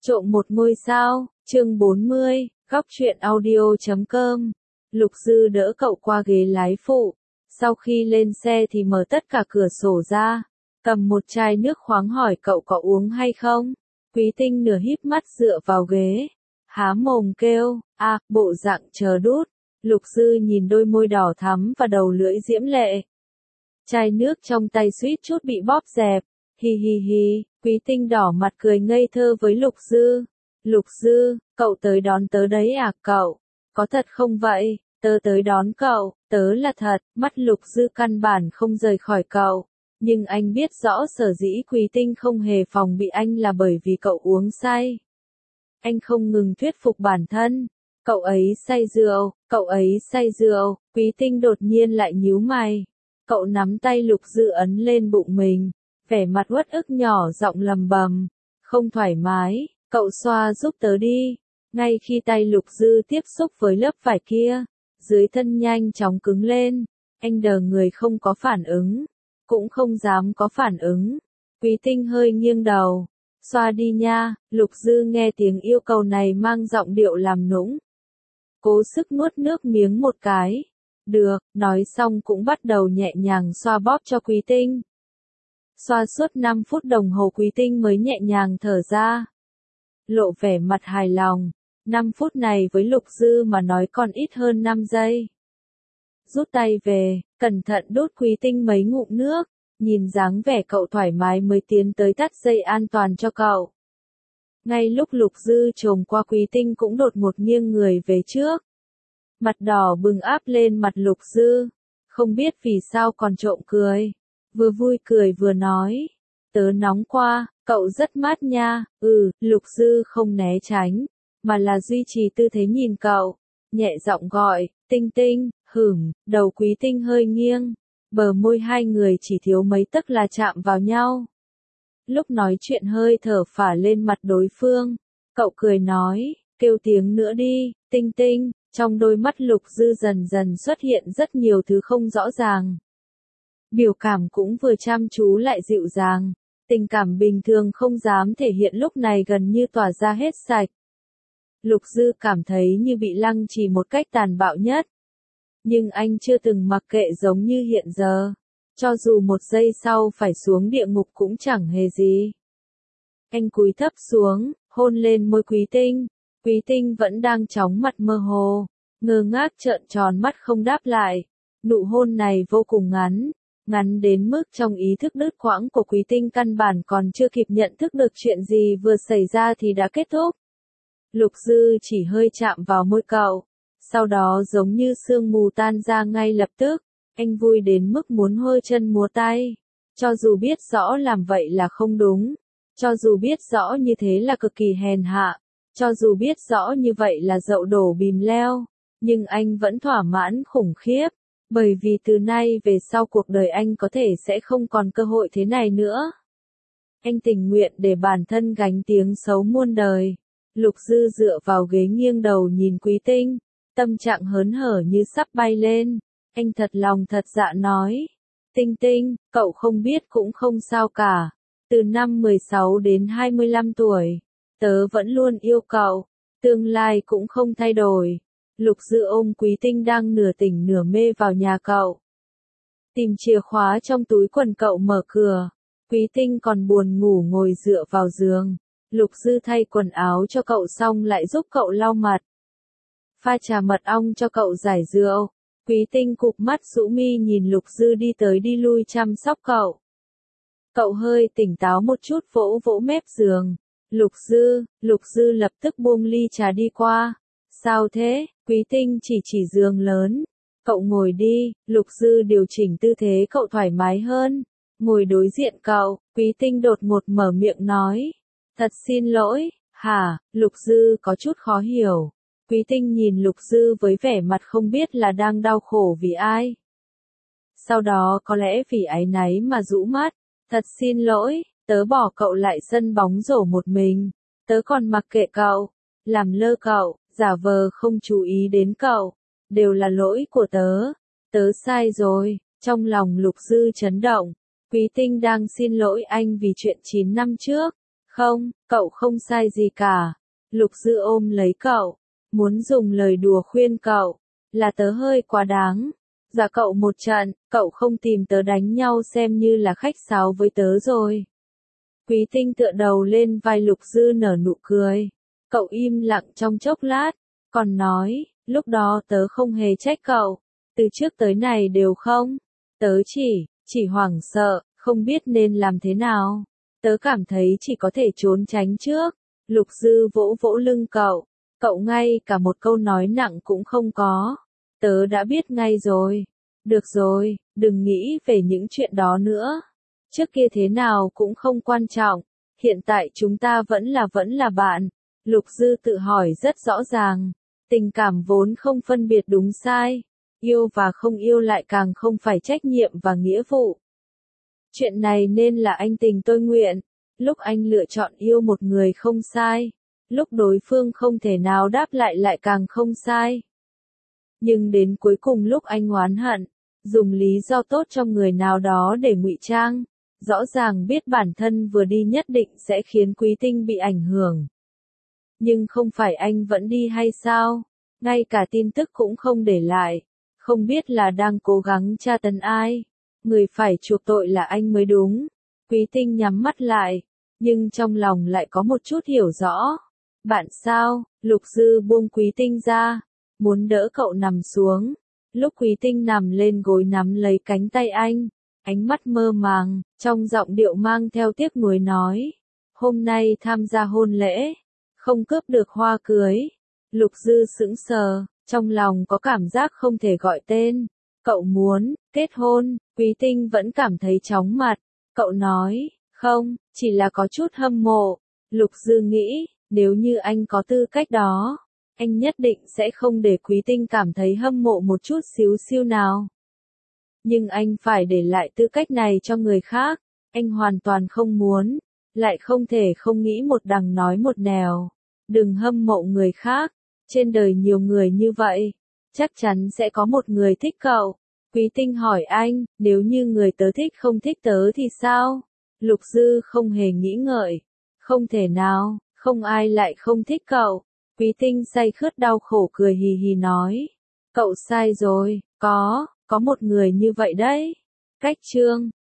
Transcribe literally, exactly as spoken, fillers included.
Trộm một ngôi sao, chương bốn mươi, góc truyện audio chấm com. Lục Dư đỡ cậu qua ghế lái phụ. Sau khi lên xe thì mở tất cả cửa sổ ra. Cầm một chai nước khoáng hỏi cậu có uống hay không. Quý Tinh nửa híp mắt dựa vào ghế. Há mồm kêu, à, bộ dạng chờ đút. Lục Dư nhìn đôi môi đỏ thắm và đầu lưỡi diễm lệ. Chai nước trong tay suýt chút bị bóp dẹp. Hi hi hi, Quý Tinh đỏ mặt cười ngây thơ với Lục Dư. Lục Dư, cậu tới đón tớ đấy à cậu? Có thật không vậy? Tớ tới đón cậu, tớ là thật. Mắt Lục Dư căn bản không rời khỏi cậu. Nhưng anh biết rõ sở dĩ Quý Tinh không hề phòng bị anh là bởi vì cậu uống say. Anh không ngừng thuyết phục bản thân. Cậu ấy say rượu, cậu ấy say rượu. Quý Tinh đột nhiên lại nhíu mày. Cậu nắm tay Lục Dư ấn lên bụng mình. Vẻ mặt uất ức nhỏ giọng lầm bầm. Không thoải mái, cậu xoa giúp tớ đi. Ngay khi tay Lục Dư tiếp xúc với lớp vải kia, dưới thân nhanh chóng cứng lên. Anh đờ người không có phản ứng. Cũng không dám có phản ứng. Quý Tinh hơi nghiêng đầu. Xoa đi nha. Lục Dư nghe tiếng yêu cầu này mang giọng điệu làm nũng. Cố sức nuốt nước miếng một cái. Được, nói xong cũng bắt đầu nhẹ nhàng xoa bóp cho Quý Tinh. Xoa suốt năm phút đồng hồ Quý Tinh mới nhẹ nhàng thở ra. Lộ vẻ mặt hài lòng. năm phút này với Lục Dư mà nói còn ít hơn năm giây. Rút tay về, cẩn thận đút Quý Tinh mấy ngụm nước. Nhìn dáng vẻ cậu thoải mái mới tiến tới tắt dây an toàn cho cậu. Ngay lúc Lục Dư chồm qua Quý Tinh cũng đột ngột nghiêng người về trước. Mặt đỏ bừng áp lên mặt Lục Dư. Không biết vì sao còn trộm cười. Vừa vui cười vừa nói. Tớ nóng qua, cậu rất mát nha. Ừ, Lục Dư không né tránh, mà là duy trì tư thế nhìn cậu. Nhẹ giọng gọi, Tinh Tinh, hửm, đầu Quý Tinh hơi nghiêng. Bờ môi hai người chỉ thiếu mấy tấc là chạm vào nhau. Lúc nói chuyện hơi thở phả lên mặt đối phương. Cậu cười nói, kêu tiếng nữa đi, Tinh Tinh. Trong đôi mắt Lục Dư dần dần xuất hiện rất nhiều thứ không rõ ràng. Biểu cảm cũng vừa chăm chú lại dịu dàng. Tình cảm bình thường không dám thể hiện lúc này gần như tỏa ra hết sạch. Lục Dư cảm thấy như bị lăng trì một cách tàn bạo nhất. Nhưng anh chưa từng mặc kệ giống như hiện giờ. Cho dù một giây sau phải xuống địa ngục cũng chẳng hề gì. Anh cúi thấp xuống, hôn lên môi Quý Tinh. Quý Tinh vẫn đang chóng mặt mơ hồ, ngơ ngác trợn tròn mắt không đáp lại. Nụ hôn này vô cùng ngắn, ngắn đến mức trong ý thức đứt quãng của Quý Tinh căn bản còn chưa kịp nhận thức được chuyện gì vừa xảy ra thì đã kết thúc. Lục Dư chỉ hơi chạm vào môi cậu, sau đó giống như sương mù tan ra ngay lập tức. Anh vui đến mức muốn hơ chân múa tay, cho dù biết rõ làm vậy là không đúng, cho dù biết rõ như thế là cực kỳ hèn hạ. Cho dù biết rõ như vậy là dậu đổ bìm leo, nhưng anh vẫn thỏa mãn khủng khiếp, bởi vì từ nay về sau cuộc đời anh có thể sẽ không còn cơ hội thế này nữa. Anh tình nguyện để bản thân gánh tiếng xấu muôn đời. Lục Dư dựa vào ghế nghiêng đầu nhìn Quý Tinh, tâm trạng hớn hở như sắp bay lên. Anh thật lòng thật dạ nói, Tinh Tinh, cậu không biết cũng không sao cả. Từ năm mười sáu đến hai mươi lăm tuổi. Tớ vẫn luôn yêu cậu, tương lai cũng không thay đổi. Lục Dư ôm Quý Tinh đang nửa tỉnh nửa mê vào nhà cậu. Tìm chìa khóa trong túi quần cậu mở cửa. Quý Tinh còn buồn ngủ ngồi dựa vào giường. Lục Dư thay quần áo cho cậu xong lại giúp cậu lau mặt. Pha trà mật ong cho cậu giải rượu. Quý Tinh cụp mắt rũ mi nhìn Lục Dư đi tới đi lui chăm sóc cậu. Cậu hơi tỉnh táo một chút vỗ vỗ mép giường. Lục Dư, Lục Dư lập tức buông ly trà đi qua. Sao thế? Quý Tinh chỉ chỉ giường lớn. Cậu ngồi đi. Lục Dư điều chỉnh tư thế cậu thoải mái hơn. Ngồi đối diện cậu. Quý Tinh đột ngột mở miệng nói. Thật xin lỗi. Hả? Lục Dư có chút khó hiểu. Quý Tinh nhìn Lục Dư với vẻ mặt không biết là đang đau khổ vì ai. Sau đó có lẽ vì áy náy mà rũ mắt. Thật xin lỗi. Tớ bỏ cậu lại sân bóng rổ một mình. Tớ còn mặc kệ cậu. Làm lơ cậu, giả vờ không chú ý đến cậu. Đều là lỗi của tớ. Tớ sai rồi. Trong lòng Lục Dư chấn động. Quý Tinh đang xin lỗi anh vì chuyện chín năm trước. Không, cậu không sai gì cả. Lục Dư ôm lấy cậu, muốn dùng lời đùa khuyên cậu, là tớ hơi quá đáng. Dạ cậu một trận, cậu không tìm tớ đánh nhau xem như là khách sáo với tớ rồi. Quý Tinh tựa đầu lên vai Lục Dư nở nụ cười. Cậu im lặng trong chốc lát, còn nói, lúc đó tớ không hề trách cậu, từ trước tới này đều không. Tớ chỉ, chỉ hoảng sợ, không biết nên làm thế nào. Tớ cảm thấy chỉ có thể trốn tránh trước. Lục Dư vỗ vỗ lưng cậu, cậu ngay cả một câu nói nặng cũng không có. Tớ đã biết ngay rồi. Được rồi, đừng nghĩ về những chuyện đó nữa. Trước kia thế nào cũng không quan trọng, hiện tại chúng ta vẫn là vẫn là bạn. Lục Dư tự hỏi rất rõ ràng, tình cảm vốn không phân biệt đúng sai, yêu và không yêu lại càng không phải trách nhiệm và nghĩa vụ. Chuyện này nên là anh tình tôi nguyện, lúc anh lựa chọn yêu một người không sai, lúc đối phương không thể nào đáp lại lại càng không sai. Nhưng đến cuối cùng lúc anh oán hận, dùng lý do tốt cho người nào đó để ngụy trang, rõ ràng biết bản thân vừa đi nhất định sẽ khiến Quý Tinh bị ảnh hưởng. Nhưng không phải anh vẫn đi hay sao? Ngay cả tin tức cũng không để lại, không biết là đang cố gắng tra tấn ai. Người phải chuộc tội là anh mới đúng. Quý Tinh nhắm mắt lại, nhưng trong lòng lại có một chút hiểu rõ. Bạn sao? Lục Dư buông Quý Tinh ra, muốn đỡ cậu nằm xuống. Lúc Quý Tinh nằm lên gối nắm lấy cánh tay anh, ánh mắt mơ màng, trong giọng điệu mang theo tiếc nuối nói. Hôm nay tham gia hôn lễ, không cướp được hoa cưới. Lục Dư sững sờ, trong lòng có cảm giác không thể gọi tên. Cậu muốn kết hôn? Quý Tinh vẫn cảm thấy chóng mặt. Cậu nói, không, chỉ là có chút hâm mộ. Lục Dư nghĩ, nếu như anh có tư cách đó, anh nhất định sẽ không để Quý Tinh cảm thấy hâm mộ một chút xíu xiu nào. Nhưng anh phải để lại tư cách này cho người khác, anh hoàn toàn không muốn, lại không thể không nghĩ một đằng nói một nẻo. Đừng hâm mộ người khác, trên đời nhiều người như vậy, chắc chắn sẽ có một người thích cậu. Quý Tinh hỏi anh, nếu như người tớ thích không thích tớ thì sao? Lục Dư không hề nghĩ ngợi, không thể nào, không ai lại không thích cậu. Quý Tinh say khướt đau khổ cười hì hì nói, cậu sai rồi, có, có một người như vậy đấy. Cách chương